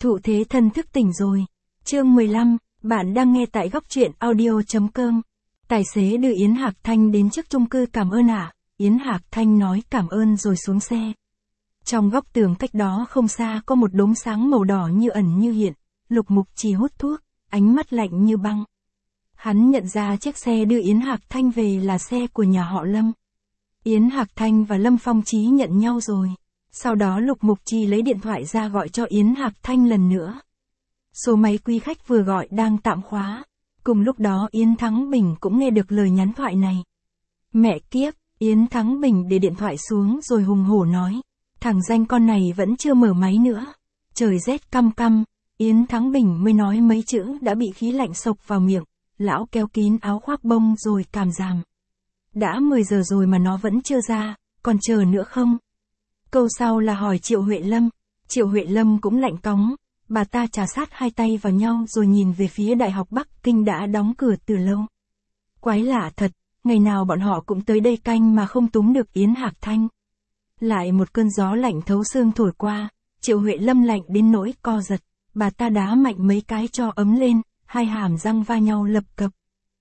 Thụ thế thân thức tỉnh rồi. Chương 15, bạn đang nghe tại góc truyện audio.com. Tài xế đưa Yến Hạc Thanh đến trước chung cư. Cảm ơn ạ. Yến Hạc Thanh nói cảm ơn rồi xuống xe. Trong góc tường cách đó không xa có một đốm sáng màu đỏ như ẩn như hiện. Lục Mục Trì hút thuốc, ánh mắt lạnh như băng. Hắn nhận ra chiếc xe đưa Yến Hạc Thanh về là xe của nhà họ Lâm. Yến Hạc Thanh và Lâm Phong Chí nhận nhau rồi. Sau đó Lục Mục Trì lấy điện thoại ra gọi cho Yến Hạc Thanh lần nữa. Số máy quý khách vừa gọi đang tạm khóa. Cùng lúc đó Yến Thắng Bình cũng nghe được lời nhắn thoại này. Mẹ kiếp, Yến Thắng Bình để điện thoại xuống rồi hùng hổ nói. Thằng danh con này vẫn chưa mở máy nữa. Trời rét căm căm, Yến Thắng Bình mới nói mấy chữ đã bị khí lạnh xộc vào miệng. Lão kéo kín áo khoác bông rồi cảm giảm. Đã 10 giờ rồi mà nó vẫn chưa ra, còn chờ nữa không? Câu sau là hỏi Triệu Huệ Lâm. Triệu Huệ Lâm cũng lạnh cóng. Bà ta trà sát hai tay vào nhau rồi nhìn về phía Đại học Bắc Kinh đã đóng cửa từ lâu. Quái lạ thật, ngày nào bọn họ cũng tới đây canh mà không túm được Yến Hạc Thanh. Lại một cơn gió lạnh thấu xương thổi qua, Triệu Huệ Lâm lạnh đến nỗi co giật. Bà ta đá mạnh mấy cái cho ấm lên, hai hàm răng va nhau lập cập.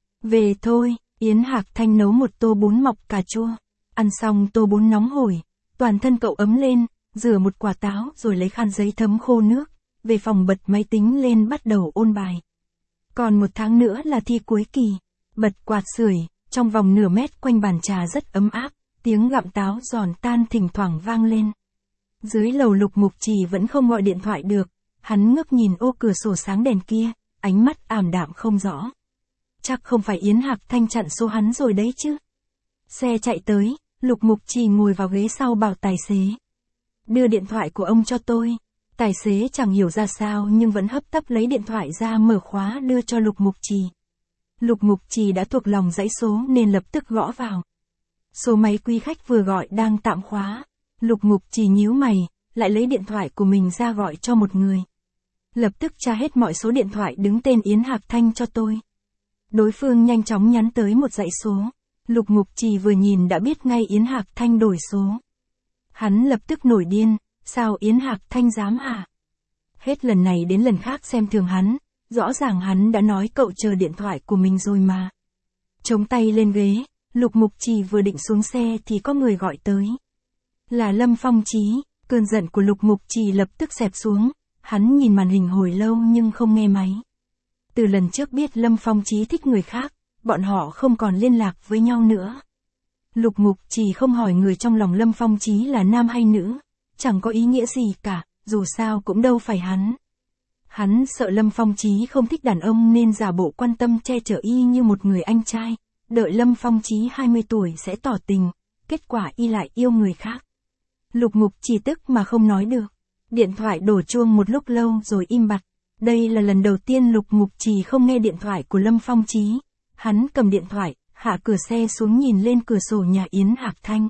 Về thôi, Yến Hạc Thanh nấu một tô bún mọc cà chua. Ăn xong tô bún nóng hổi, toàn thân cậu ấm lên, rửa một quả táo rồi lấy khăn giấy thấm khô nước. Về phòng bật máy tính lên bắt đầu ôn bài. Còn 1 tháng nữa là thi cuối kỳ. Bật quạt sưởi, trong vòng nửa mét quanh bàn trà rất ấm áp, tiếng gặm táo giòn tan thỉnh thoảng vang lên. Dưới lầu Lục Mục Trì vẫn không gọi điện thoại được, hắn ngước nhìn ô cửa sổ sáng đèn kia, ánh mắt ảm đạm không rõ. Chắc không phải Yến Hạc Thanh chặn số hắn rồi đấy chứ. Xe chạy tới, Lục Mục Trì ngồi vào ghế sau bảo tài xế. Đưa điện thoại của ông cho tôi. Tài xế chẳng hiểu ra sao nhưng vẫn hấp tấp lấy điện thoại ra mở khóa đưa cho Lục Mục Trì. Lục Mục Trì đã thuộc lòng dãy số nên lập tức gõ vào. Số máy quý khách vừa gọi đang tạm khóa. Lục Mục Trì nhíu mày, lại lấy điện thoại của mình ra gọi cho một người. Lập tức tra hết mọi số điện thoại đứng tên Yến Hạc Thanh cho tôi. Đối phương nhanh chóng nhắn tới một dãy số. Lục Mục Trì vừa nhìn đã biết ngay Yến Hạc Thanh đổi số. Hắn lập tức nổi điên. Sao Yến Hạc Thanh dám hả? Hết lần này đến lần khác xem thường hắn, rõ ràng hắn đã nói cậu chờ điện thoại của mình rồi mà. Chống tay lên ghế, Lục Mục Trì vừa định xuống xe thì có người gọi tới. Là Lâm Phong Chí, cơn giận của Lục Mục Trì lập tức xẹp xuống, hắn nhìn màn hình hồi lâu nhưng không nghe máy. Từ lần trước biết Lâm Phong Chí thích người khác, bọn họ không còn liên lạc với nhau nữa. Lục Mục Trì không hỏi người trong lòng Lâm Phong Chí là nam hay nữ. Chẳng có ý nghĩa gì cả, dù sao cũng đâu phải hắn. Hắn sợ Lâm Phong Chí không thích đàn ông nên giả bộ quan tâm che chở y như một người anh trai, đợi Lâm Phong Chí 20 tuổi sẽ tỏ tình, kết quả y lại yêu người khác. Lục Mục Trì tức mà không nói được. Điện thoại đổ chuông một lúc lâu rồi im bặt. Đây là lần đầu tiên Lục Mục Trì không nghe điện thoại của Lâm Phong Chí. Hắn cầm điện thoại, hạ cửa xe xuống nhìn lên cửa sổ nhà Yến Hạc Thanh.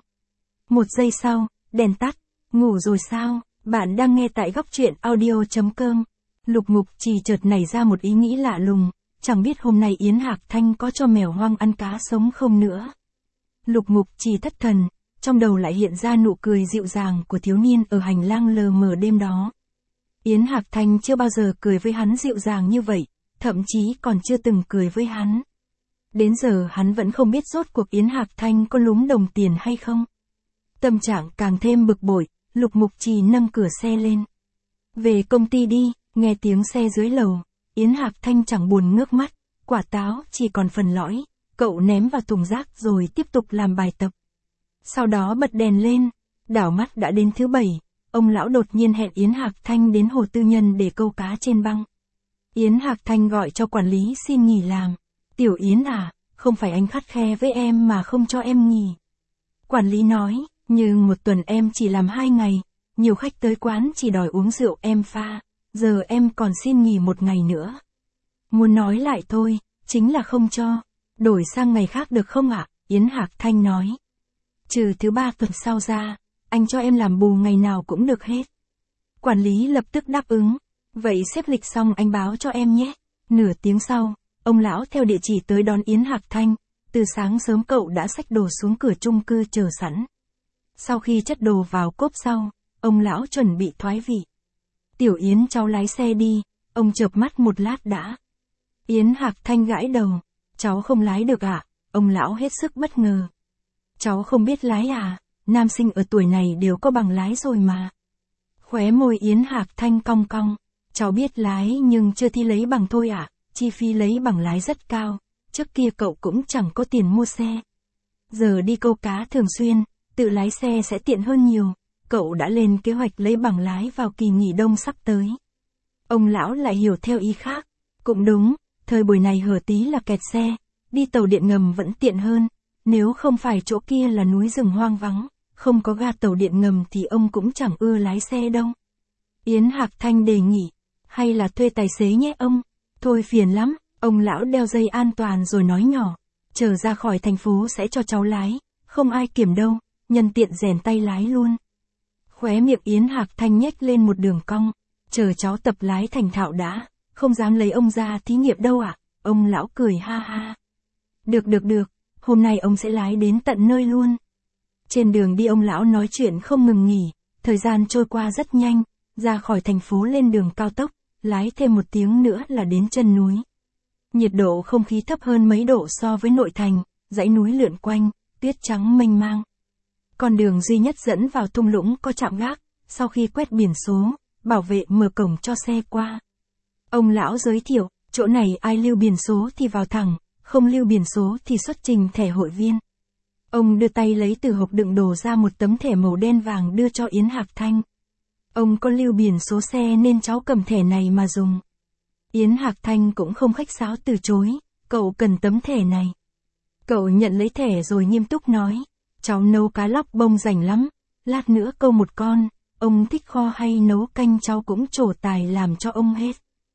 1 giây sau, đèn tắt. Ngủ rồi sao? Bạn đang nghe tại góc truyện audio.com. Lục Mục Trì chợt nảy ra một ý nghĩ lạ lùng, chẳng biết hôm nay Yến Hạc Thanh có cho mèo hoang ăn cá sống không nữa. Lục Mục Trì thất thần, trong đầu lại hiện ra nụ cười dịu dàng của thiếu niên ở hành lang lờ mờ đêm đó. Yến Hạc Thanh chưa bao giờ cười với hắn dịu dàng như vậy, thậm chí còn chưa từng cười với hắn. Đến giờ hắn vẫn không biết rốt cuộc Yến Hạc Thanh có lúm đồng tiền hay không. Tâm trạng càng thêm bực bội. Lục Mục Trì nâng cửa xe lên. Về công ty đi, nghe tiếng xe dưới lầu, Yến Hạc Thanh chẳng buồn ngước mắt, quả táo chỉ còn phần lõi, cậu ném vào thùng rác rồi tiếp tục làm bài tập. Sau đó bật đèn lên, đảo mắt đã đến thứ 7, ông lão đột nhiên hẹn Yến Hạc Thanh đến hồ tư nhân để câu cá trên băng. Yến Hạc Thanh gọi cho quản lý xin nghỉ làm. Tiểu Yến à, không phải anh khắt khe với em mà không cho em nghỉ. Quản lý nói. Nhưng 1 tuần em chỉ làm 2 ngày, nhiều khách tới quán chỉ đòi uống rượu em pha, giờ em còn xin nghỉ 1 ngày nữa. Muốn nói lại thôi, chính là không cho, đổi sang ngày khác được không ạ? Yến Hạc Thanh nói. Trừ thứ 3 tuần sau ra, anh cho em làm bù ngày nào cũng được hết. Quản lý lập tức đáp ứng, vậy xếp lịch xong anh báo cho em nhé. Nửa tiếng sau, ông lão theo địa chỉ tới đón Yến Hạc Thanh, từ sáng sớm cậu đã xách đồ xuống cửa chung cư chờ sẵn. Sau khi chất đồ vào cốp sau, ông lão chuẩn bị thoái vị. Tiểu Yến cháu lái xe đi, ông chợp mắt một lát đã. Yến Hạc Thanh gãi đầu, cháu không lái được ạ, ông lão hết sức bất ngờ. Cháu không biết lái à, nam sinh ở tuổi này đều có bằng lái rồi mà. Khóe môi Yến Hạc Thanh cong cong, cháu biết lái nhưng chưa thi lấy bằng thôi ạ, chi phí lấy bằng lái rất cao, trước kia cậu cũng chẳng có tiền mua xe. Giờ đi câu cá thường xuyên, tự lái xe sẽ tiện hơn nhiều, cậu đã lên kế hoạch lấy bằng lái vào kỳ nghỉ đông sắp tới. Ông lão lại hiểu theo ý khác, cũng đúng, thời buổi này hở tí là kẹt xe, đi tàu điện ngầm vẫn tiện hơn, nếu không phải chỗ kia là núi rừng hoang vắng, không có ga tàu điện ngầm thì ông cũng chẳng ưa lái xe đâu. Yến Hạc Thanh đề nghị, hay là thuê tài xế nhé ông, thôi phiền lắm, ông lão đeo dây an toàn rồi nói nhỏ, chờ ra khỏi thành phố sẽ cho cháu lái, không ai kiểm đâu, nhân tiện rèn tay lái luôn. Khóe miệng Yến Hạc Thanh nhếch lên một đường cong, chờ cháu tập lái thành thạo đã, không dám lấy ông ra thí nghiệm đâu ạ, ông lão cười ha ha. Được, hôm nay ông sẽ lái đến tận nơi luôn. Trên đường đi ông lão nói chuyện không ngừng nghỉ, thời gian trôi qua rất nhanh, ra khỏi thành phố lên đường cao tốc, lái thêm 1 tiếng nữa là đến chân núi. Nhiệt độ không khí thấp hơn mấy độ so với nội thành, dãy núi lượn quanh, tuyết trắng mênh mang. Con đường duy nhất dẫn vào thung lũng có trạm gác, sau khi quét biển số, bảo vệ mở cổng cho xe qua. Ông lão giới thiệu, chỗ này ai lưu biển số thì vào thẳng, không lưu biển số thì xuất trình thẻ hội viên. Ông đưa tay lấy từ hộp đựng đồ ra một tấm thẻ màu đen vàng đưa cho Yến Hạc Thanh. Ông có lưu biển số xe nên cháu cầm thẻ này mà dùng. Yến Hạc Thanh cũng không khách sáo từ chối, cậu cần tấm thẻ này. Cậu nhận lấy thẻ rồi nghiêm túc nói, cháu nấu cá lóc bông rảnh lắm, lát nữa câu 1 con, ông thích kho hay nấu canh cháu cũng trổ tài làm cho ông hết.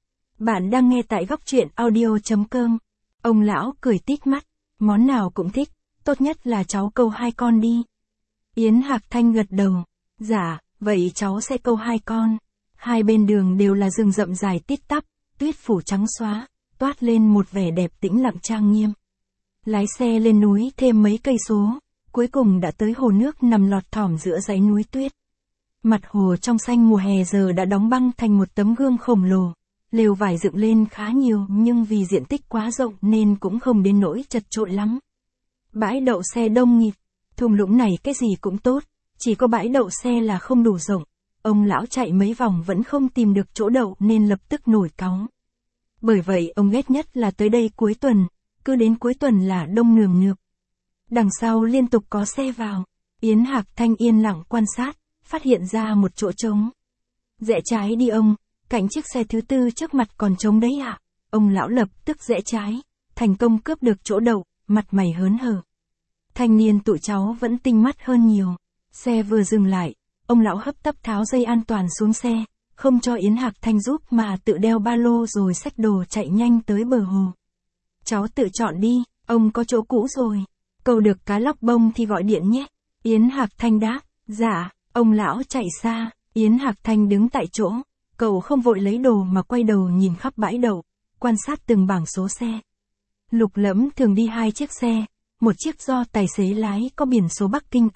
Bạn đang nghe tại góc truyện audio.com. Ông lão cười tít mắt, món nào cũng thích, tốt nhất là cháu câu 2 con đi. Yến Hạc Thanh gật đầu, dạ, vậy cháu sẽ câu 2 con. Hai bên đường đều là rừng rậm dài tít tắp, tuyết phủ trắng xóa, toát lên một vẻ đẹp tĩnh lặng trang nghiêm. Lái xe lên núi thêm mấy cây số, cuối cùng đã tới hồ nước nằm lọt thỏm giữa dãy núi tuyết. Mặt hồ trong xanh mùa hè giờ đã đóng băng thành một tấm gương khổng lồ. Lều vải dựng lên khá nhiều nhưng vì diện tích quá rộng nên cũng không đến nỗi chật chội lắm. Bãi đậu xe đông nghịt, thung lũng này cái gì cũng tốt, chỉ có bãi đậu xe là không đủ rộng. Ông lão chạy mấy vòng vẫn không tìm được chỗ đậu nên lập tức nổi cáu. Bởi vậy ông ghét nhất là tới đây cuối tuần, cứ đến cuối tuần là đông nườm nượp. Đằng sau liên tục có xe vào, Yến Hạc Thanh yên lặng quan sát, phát hiện ra một chỗ trống. Rẽ trái đi ông, cạnh chiếc xe thứ 4 trước mặt còn trống đấy ạ. Ông lão lập tức rẽ trái, thành công cướp được chỗ đậu, mặt mày hớn hở. Thanh niên tụi cháu vẫn tinh mắt hơn nhiều. Xe vừa dừng lại, ông lão hấp tấp tháo dây an toàn xuống xe, không cho Yến Hạc Thanh giúp mà tự đeo ba lô rồi xách đồ chạy nhanh tới bờ hồ. Cháu tự chọn đi, ông có chỗ cũ rồi. Câu được cá lóc bông thì gọi điện nhé. Yến Hạc Thanh đáp, dạ, ông lão chạy xa, Yến Hạc Thanh đứng tại chỗ. Cậu không vội lấy đồ mà quay đầu nhìn khắp bãi đậu, quan sát từng bảng số xe. Lục Lẫm thường đi 2 chiếc xe, một chiếc do tài xế lái có biển số Bắc Kinh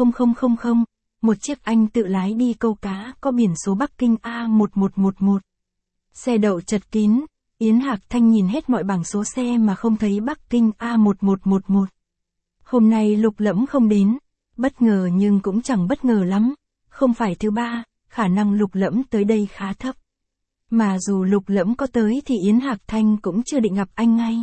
A0000, một chiếc anh tự lái đi câu cá có biển số Bắc Kinh A1111. Xe đậu chật kín, Yến Hạc Thanh nhìn hết mọi bảng số xe mà không thấy Bắc Kinh A1111. Hôm nay Lục Lẫm không đến, bất ngờ nhưng cũng chẳng bất ngờ lắm, không phải thứ 3. Khả năng Lục Lẫm tới đây khá thấp. Mà dù Lục Lẫm có tới thì Yến Hạc Thanh cũng chưa định gặp anh ngay.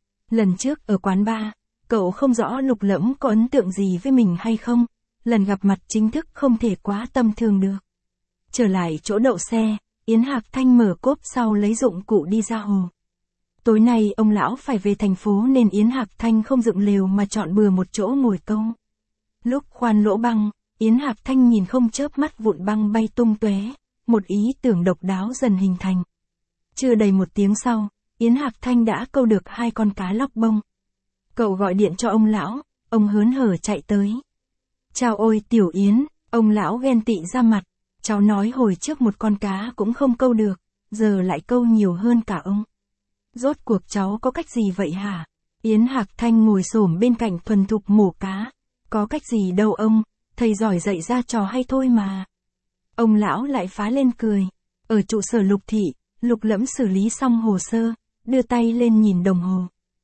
Lần trước ở quán bar, cậu không rõ Lục Lẫm có ấn tượng gì với mình hay không, lần gặp mặt chính thức không thể quá tâm thường được. Trở lại chỗ đậu xe, Yến Hạc Thanh mở cốp sau lấy dụng cụ đi ra hồ. Tối nay ông lão phải về thành phố nên Yến Hạc Thanh không dựng lều mà chọn bừa một chỗ ngồi câu. Lúc khoan lỗ băng, Yến Hạc Thanh nhìn không chớp mắt vụn băng bay tung tóe, một ý tưởng độc đáo dần hình thành. Chưa đầy 1 tiếng sau, Yến Hạc Thanh đã câu được 2 con cá lóc bông. Cậu gọi điện cho ông lão, ông hớn hở chạy tới. Chào ôi Tiểu Yến, ông lão ghen tị ra mặt, cháu nói hồi trước 1 con cá cũng không câu được, giờ lại câu nhiều hơn cả ông. Rốt cuộc cháu có cách gì vậy hả? Yến Hạc Thanh ngồi xổm bên cạnh thuần thục mổ cá. Có cách gì đâu ông, thầy giỏi dạy ra trò hay thôi mà. Ông lão lại phá lên cười. Ở trụ sở Lục thị, Lục Lẫm xử lý xong hồ sơ, đưa tay lên nhìn đồng hồ.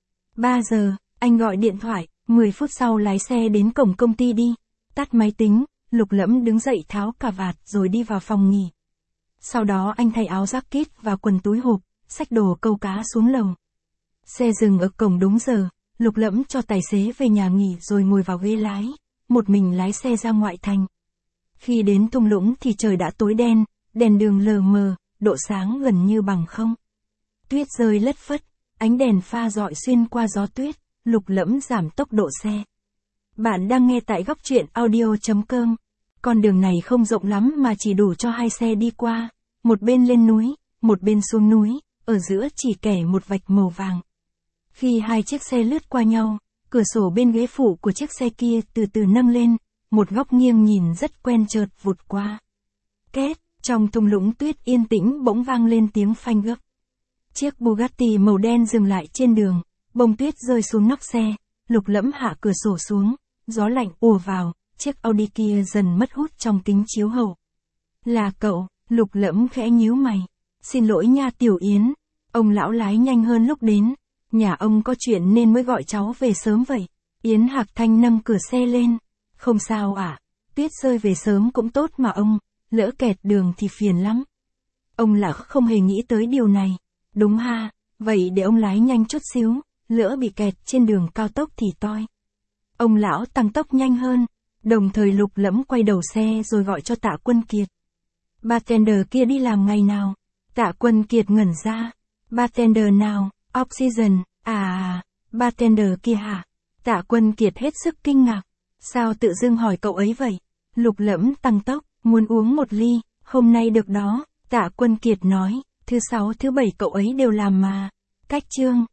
3 giờ, anh gọi điện thoại, 10 phút sau lái xe đến cổng công ty đi. Tắt máy tính, Lục Lẫm đứng dậy tháo cà vạt rồi đi vào phòng nghỉ. Sau đó anh thay áo jacket và quần túi hộp, xách đồ câu cá xuống lầu. Xe dừng ở cổng đúng giờ, Lục Lẫm cho tài xế về nhà nghỉ rồi ngồi vào ghế lái, một mình lái xe ra ngoại thành. Khi đến thung lũng thì trời đã tối đen, đèn đường lờ mờ, độ sáng gần như bằng không. Tuyết rơi lất phất, ánh đèn pha rọi xuyên qua gió tuyết, Lục Lẫm giảm tốc độ xe. Bạn đang nghe tại góc truyện audio.com. Con đường này không rộng lắm mà chỉ đủ cho 2 xe đi qua, một bên lên núi, một bên xuống núi, ở giữa chỉ kẻ một vạch màu vàng. Khi 2 chiếc xe lướt qua nhau, cửa sổ bên ghế phụ của chiếc xe kia từ từ nâng lên, một góc nghiêng nhìn rất quen chợt vụt qua. Két, trong thung lũng tuyết yên tĩnh bỗng vang lên tiếng phanh gấp. Chiếc Bugatti màu đen dừng lại trên đường, bông tuyết rơi xuống nóc xe, Lục Lẫm hạ cửa sổ xuống, gió lạnh ùa vào, chiếc Audi kia dần mất hút trong kính chiếu hậu. Là cậu, Lục Lẫm khẽ nhíu mày. Xin lỗi nha Tiểu Yến, ông lão lái nhanh hơn lúc đến, nhà ông có chuyện nên mới gọi cháu về sớm vậy. Yến Hạc Thanh nâng cửa xe lên. Không sao ạ, tuyết rơi về sớm cũng tốt mà ông, lỡ kẹt đường thì phiền lắm. Ông lão không hề nghĩ tới điều này. Đúng ha, vậy để ông lái nhanh chút xíu, lỡ bị kẹt trên đường cao tốc thì toi. Ông lão tăng tốc nhanh hơn, đồng thời Lục Lẫm quay đầu xe rồi gọi cho Tạ Quân Kiệt. Bartender kia đi làm ngày nào? Tạ Quân Kiệt ngẩn ra. Bartender nào? Oxygen, bartender kia hả? Tạ Quân Kiệt hết sức kinh ngạc. Sao tự dưng hỏi cậu ấy vậy? Lục Lẫm tăng tốc, muốn uống một ly, hôm nay được đó, Tạ Quân Kiệt nói, thứ 6 thứ 7 cậu ấy đều làm mà. Cách chương.